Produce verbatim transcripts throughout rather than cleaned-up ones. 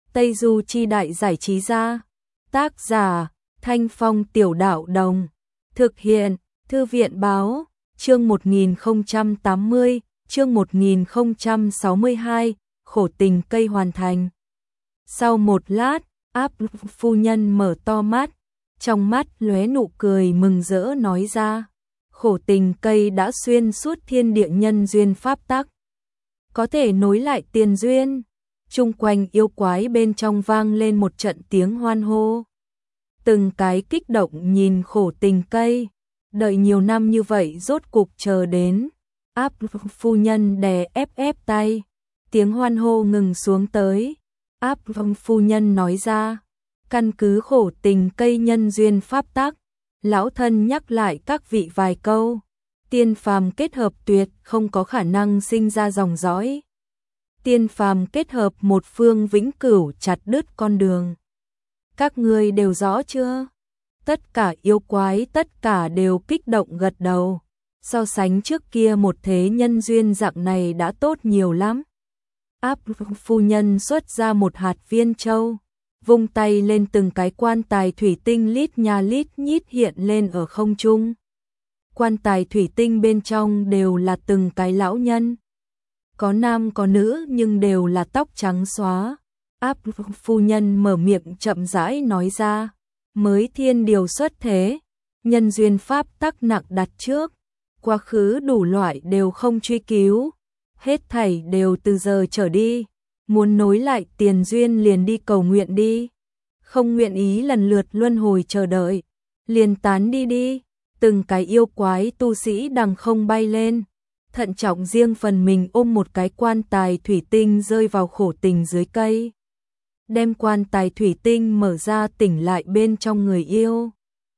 Tây Du Chi Đại Giải Trí Gia. Tác giả Thanh Phong Tiểu Đạo Đồng. Thực hiện Thư viện Báo. Chương một nghìn không trăm tám mươi, chương một nghìn không trăm sáu mươi hai, khổ tình cây hoàn thành. Sau một lát, Áp phu nhân mở to mắt, trong mắt lóe nụ cười mừng rỡ nói ra, khổ tình cây đã xuyên suốt thiên địa nhân duyên pháp tắc, có thể nối lại tiền duyên. Chung quanh yêu quái bên trong vang lên một trận tiếng hoan hô. Từng cái kích động nhìn khổ tình cây, đợi nhiều năm như vậy rốt cục chờ đến. Áp phu nhân đè ép ép tay, tiếng hoan hô ngừng xuống tới. Áp phu nhân nói ra, căn cứ khổ tình cây nhân duyên pháp tắc, lão thân nhắc lại các vị vài câu. Tiên phàm kết hợp tuyệt không có khả năng sinh ra dòng dõi. Tiên phàm kết hợp một phương vĩnh cửu chặt đứt con đường. Các ngươi đều rõ chưa? Tất cả yêu quái tất cả đều kích động gật đầu. So sánh trước kia một thế nhân duyên dạng này đã tốt nhiều lắm. Áp phu nhân xuất ra một hạt viên châu, vung tay lên từng cái quan tài thủy tinh lít nha lít nhít hiện lên ở không trung. Quan tài thủy tinh bên trong đều là từng cái lão nhân. Có nam có nữ nhưng đều là tóc trắng xóa. Áp phu nhân mở miệng chậm rãi nói ra, mới thiên điều xuất thế, nhân duyên pháp tắc nặng đặt trước, quá khứ đủ loại đều không truy cứu, hết thảy đều từ giờ trở đi, muốn nối lại tiền duyên liền đi cầu nguyện đi, không nguyện ý lần lượt luân hồi chờ đợi, liền tán đi đi. Từng cái yêu quái tu sĩ đằng không bay lên, thận trọng riêng phần mình ôm một cái quan tài thủy tinh rơi vào khổ tình dưới cây. Đem quan tài thủy tinh mở ra tỉnh lại bên trong người yêu.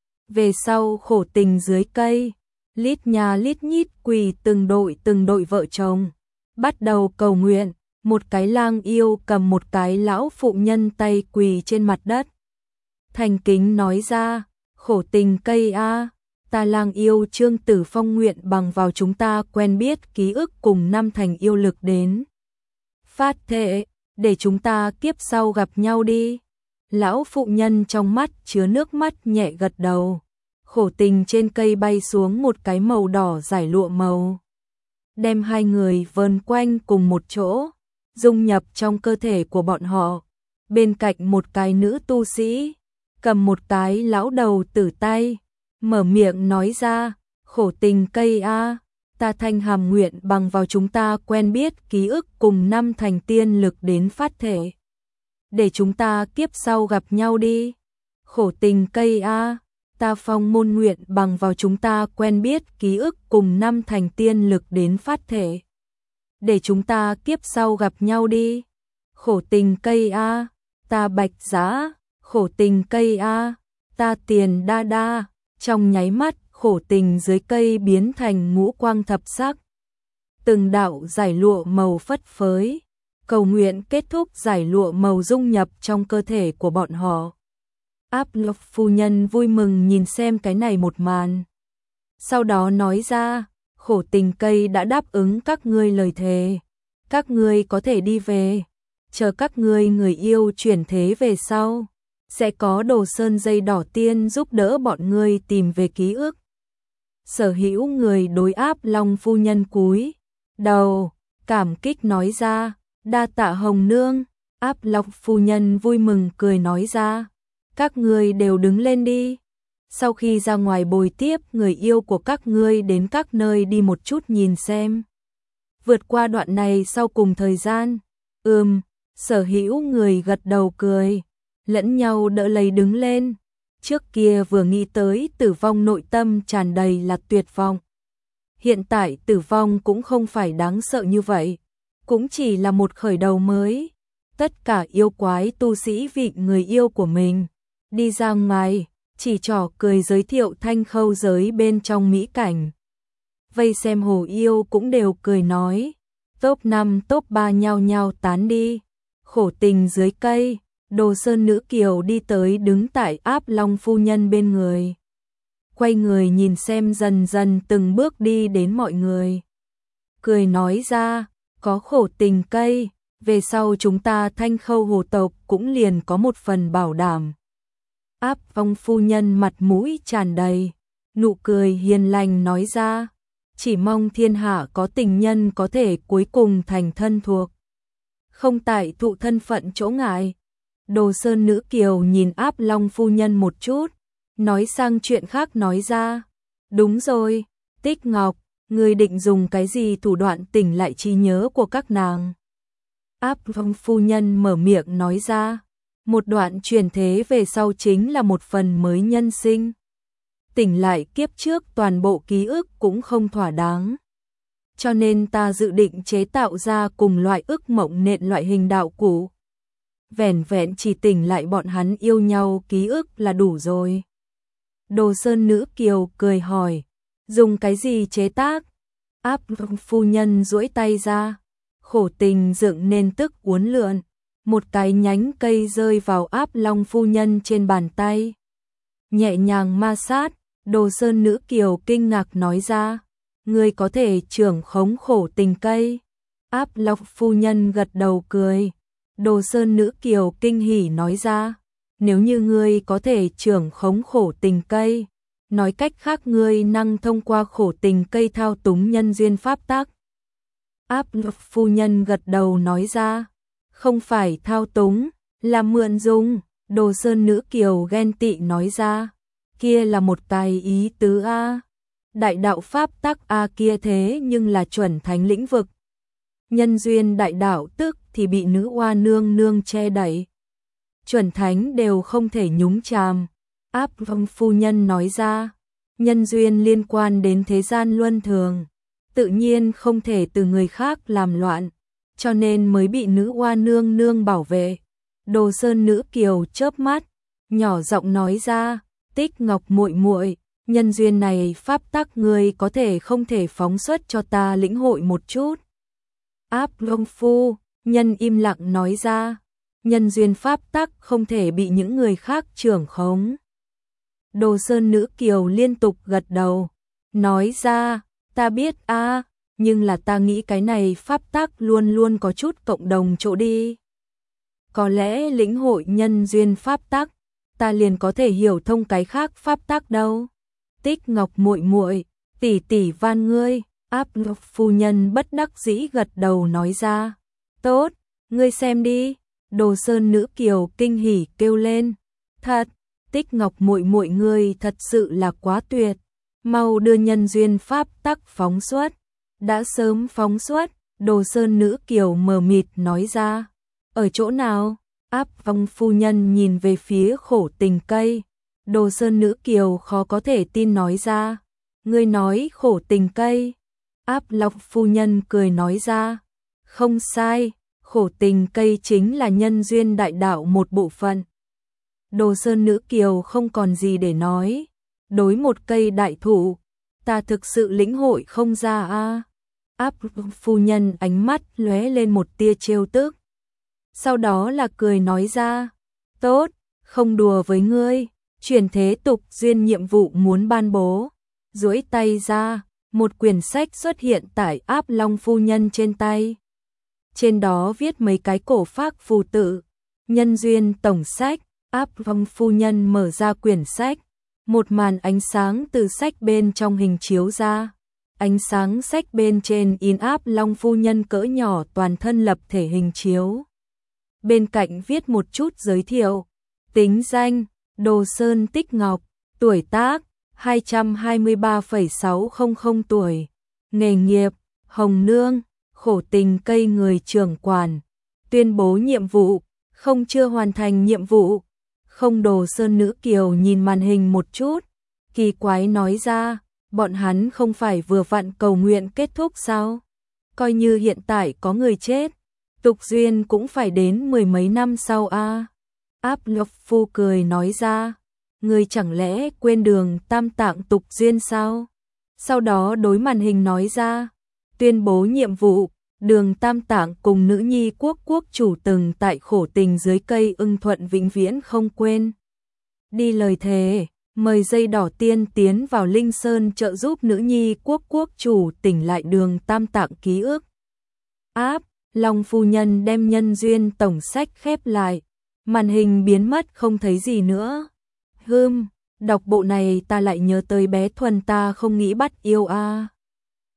Về sau khổ tình dưới cây, lít nha lít nhít quỳ từng đội từng đội vợ chồng, bắt đầu cầu nguyện. Một cái lang yêu cầm một cái lão phụ nhân tay quỳ trên mặt đất. Thành kính nói ra, khổ tình cây a, ta lang yêu Trương Tử Phong nguyện bằng vào chúng ta quen biết ký ức cùng năm thành yêu lực đến phát thệ, để chúng ta kiếp sau gặp nhau đi. Lão phụ nhân trong mắt chứa nước mắt nhẹ gật đầu. Khổ tình trên cây bay xuống một cái màu đỏ giải lụa màu, đem hai người vờn quanh cùng một chỗ, dung nhập trong cơ thể của bọn họ. Bên cạnh một cái nữ tu sĩ, cầm một cái lão đầu tử tay, mở miệng nói ra, khổ tình cây a, ta thanh hàm nguyện bằng vào chúng ta quen biết ký ức cùng năm thành tiên lực đến phát thể, để chúng ta kiếp sau gặp nhau đi. Khổ tình cây a, ta phong môn nguyện bằng vào chúng ta quen biết ký ức cùng năm thành tiên lực đến phát thể, để chúng ta kiếp sau gặp nhau đi. Khổ tình cây a, ta bạch giá, khổ tình cây a, ta tiền đa đa. Trong nháy mắt, khổ tình dưới cây biến thành ngũ quang thập sắc. Từng đạo giải lụa màu phất phới, cầu nguyện kết thúc giải lụa màu dung nhập trong cơ thể của bọn họ. Áp Lộc phu nhân vui mừng nhìn xem cái này một màn. Sau đó nói ra, khổ tình cây đã đáp ứng các ngươi lời thề. Các ngươi có thể đi về, chờ các ngươi người yêu chuyển thế về sau. Sẽ có đồ sơn dây đỏ tiên giúp đỡ bọn ngươi tìm về ký ức. Sở hữu người đối Áp Long phu nhân cúi đầu, cảm kích nói ra, đa tạ hồng nương. Áp Long phu nhân vui mừng cười nói ra, các ngươi đều đứng lên đi. Sau khi ra ngoài bồi tiếp người yêu của các ngươi đến các nơi đi một chút nhìn xem. Vượt qua đoạn này sau cùng thời gian. Ừm, sở hữu người gật đầu cười, lẫn nhau đỡ lấy đứng lên. Trước kia vừa nghĩ tới tử vong nội tâm tràn đầy là tuyệt vọng. Hiện tại tử vong cũng không phải đáng sợ như vậy, cũng chỉ là một khởi đầu mới. Tất cả yêu quái tu sĩ vịn người yêu của mình đi ra ngoài, chỉ trỏ cười giới thiệu thanh khâu giới bên trong mỹ cảnh. Vây xem hồ yêu cũng đều cười nói, top năm top ba nhao nhao tán đi. Khổ tình dưới cây, Đồ Sơn nữ kiều đi tới đứng tại Áp Long phu nhân bên người. Quay người nhìn xem dần dần từng bước đi đến mọi người. Cười nói ra, có khổ tình cây, về sau chúng ta Thanh Khâu hồ tộc cũng liền có một phần bảo đảm. Áp Phong phu nhân mặt mũi tràn đầy, nụ cười hiền lành nói ra, chỉ mong thiên hạ có tình nhân có thể cuối cùng thành thân thuộc. Không tại thụ thân phận chỗ ngại. Đồ Sơn nữ kiều nhìn Áp Long phu nhân một chút, nói sang chuyện khác nói ra, đúng rồi, Tích Ngọc, ngươi định dùng cái gì thủ đoạn tỉnh lại trí nhớ của các nàng? Áp Long phu nhân mở miệng nói ra, một đoạn truyền thế về sau chính là một phần mới nhân sinh. Tỉnh lại kiếp trước toàn bộ ký ức cũng không thỏa đáng. Cho nên ta dự định chế tạo ra cùng loại ức mộng nện loại hình đạo cụ. Vẻn vẹn chỉ tỉnh lại bọn hắn yêu nhau ký ức là đủ rồi. Đồ Sơn nữ kiều cười hỏi, dùng cái gì chế tác? Áp Long phu nhân duỗi tay ra, khổ tình dựng nên tức uốn lượn, một cái nhánh cây rơi vào Áp Long phu nhân trên bàn tay. Nhẹ nhàng ma sát, Đồ Sơn nữ kiều kinh ngạc nói ra, ngươi có thể trưởng khống khổ tình cây. Áp Long phu nhân gật đầu cười. Đồ Sơn nữ kiều kinh hỉ nói ra, nếu như ngươi có thể trưởng khống khổ tình cây, nói cách khác ngươi năng thông qua khổ tình cây thao túng nhân duyên pháp tắc. Áp Long phu nhân gật đầu nói ra, không phải thao túng, là mượn dùng. Đồ Sơn nữ kiều ghen tị nói ra, kia là một tài ý tứ a. Đại đạo pháp tắc a kia thế nhưng là chuẩn thánh lĩnh vực. Nhân duyên đại đạo tức thì bị nữ oa nương nương che đậy. Chuẩn thánh đều không thể nhúng chàm. Áp Long phu nhân nói ra, nhân duyên liên quan đến thế gian luân thường, tự nhiên không thể từ người khác làm loạn, cho nên mới bị nữ oa nương nương bảo vệ. Đồ Sơn nữ kiều chớp mắt, nhỏ giọng nói ra, Tích Ngọc muội muội, nhân duyên này pháp tắc ngươi có thể không thể phóng xuất cho ta lĩnh hội một chút? Áp Long phu nhân im lặng nói ra, nhân duyên pháp tắc không thể bị những người khác trưởng khống. Đồ Sơn nữ kiều liên tục gật đầu, nói ra, ta biết a, nhưng là ta nghĩ cái này pháp tắc luôn luôn có chút cộng đồng chỗ đi. Có lẽ lĩnh hội nhân duyên pháp tắc, ta liền có thể hiểu thông cái khác pháp tắc đâu. Tích Ngọc muội muội, tỷ tỷ van ngươi. Áp Long phu nhân bất đắc dĩ gật đầu nói ra, tốt, ngươi xem đi. Đồ Sơn nữ kiều kinh hỉ kêu lên, thật, Tích Ngọc muội muội ngươi thật sự là quá tuyệt, mau đưa nhân duyên pháp tắc phóng xuất. Đã sớm phóng xuất. Đồ Sơn nữ kiều mờ mịt nói ra, ở chỗ nào? Áp Long phu nhân nhìn về phía khổ tình cây. Đồ Sơn nữ kiều khó có thể tin nói ra, ngươi nói khổ tình cây? Áp Long phu nhân cười nói ra, không sai, khổ tình cây chính là nhân duyên đại đạo một bộ phận. Đồ Sơn nữ kiều không còn gì để nói, đối một cây đại thụ, ta thực sự lĩnh hội không ra a. Áp Long phu nhân ánh mắt lóe lên một tia trêu tức, sau đó là cười nói ra, tốt, không đùa với ngươi, chuyển thế tục duyên nhiệm vụ muốn ban bố. Duỗi tay ra, một quyển sách xuất hiện tại Áp Long phu nhân trên tay. Trên đó viết mấy cái cổ phác phù tự, nhân duyên tổng sách. Áp Long phu nhân mở ra quyển sách, một màn ánh sáng từ sách bên trong hình chiếu ra. Ánh sáng sách bên trên in Áp Long phu nhân cỡ nhỏ toàn thân lập thể hình chiếu. Bên cạnh viết một chút giới thiệu, tính danh, Đồ Sơn Tích Ngọc, tuổi tác, hai trăm hai mươi ba phẩy sáu không không tuổi, nghề nghiệp, Hồng Nương, khổ tình cây người trưởng quản, tuyên bố nhiệm vụ, không chưa hoàn thành nhiệm vụ. Không. Đồ Sơn nữ kiều nhìn màn hình một chút, kỳ quái nói ra, bọn hắn không phải vừa vặn cầu nguyện kết thúc sao? Coi như hiện tại có người chết, tục duyên cũng phải đến mười mấy năm sau a. Áp Long phu cười nói ra, ngươi chẳng lẽ quên đường tam tạng tục duyên sao? Sau đó đối màn hình nói ra, tuyên bố nhiệm vụ, đường tam tạng cùng nữ nhi quốc quốc chủ từng tại khổ tình dưới cây ưng thuận vĩnh viễn không quên. Đi lời thề, mời dây đỏ tiên tiến vào Linh Sơn trợ giúp nữ nhi quốc quốc chủ tỉnh lại đường tam tạng ký ức. Áp Long phu nhân đem nhân duyên tổng sách khép lại, màn hình biến mất không thấy gì nữa. Hừm, đọc bộ này ta lại nhớ tới bé Thuần ta không nghĩ bắt yêu a. À.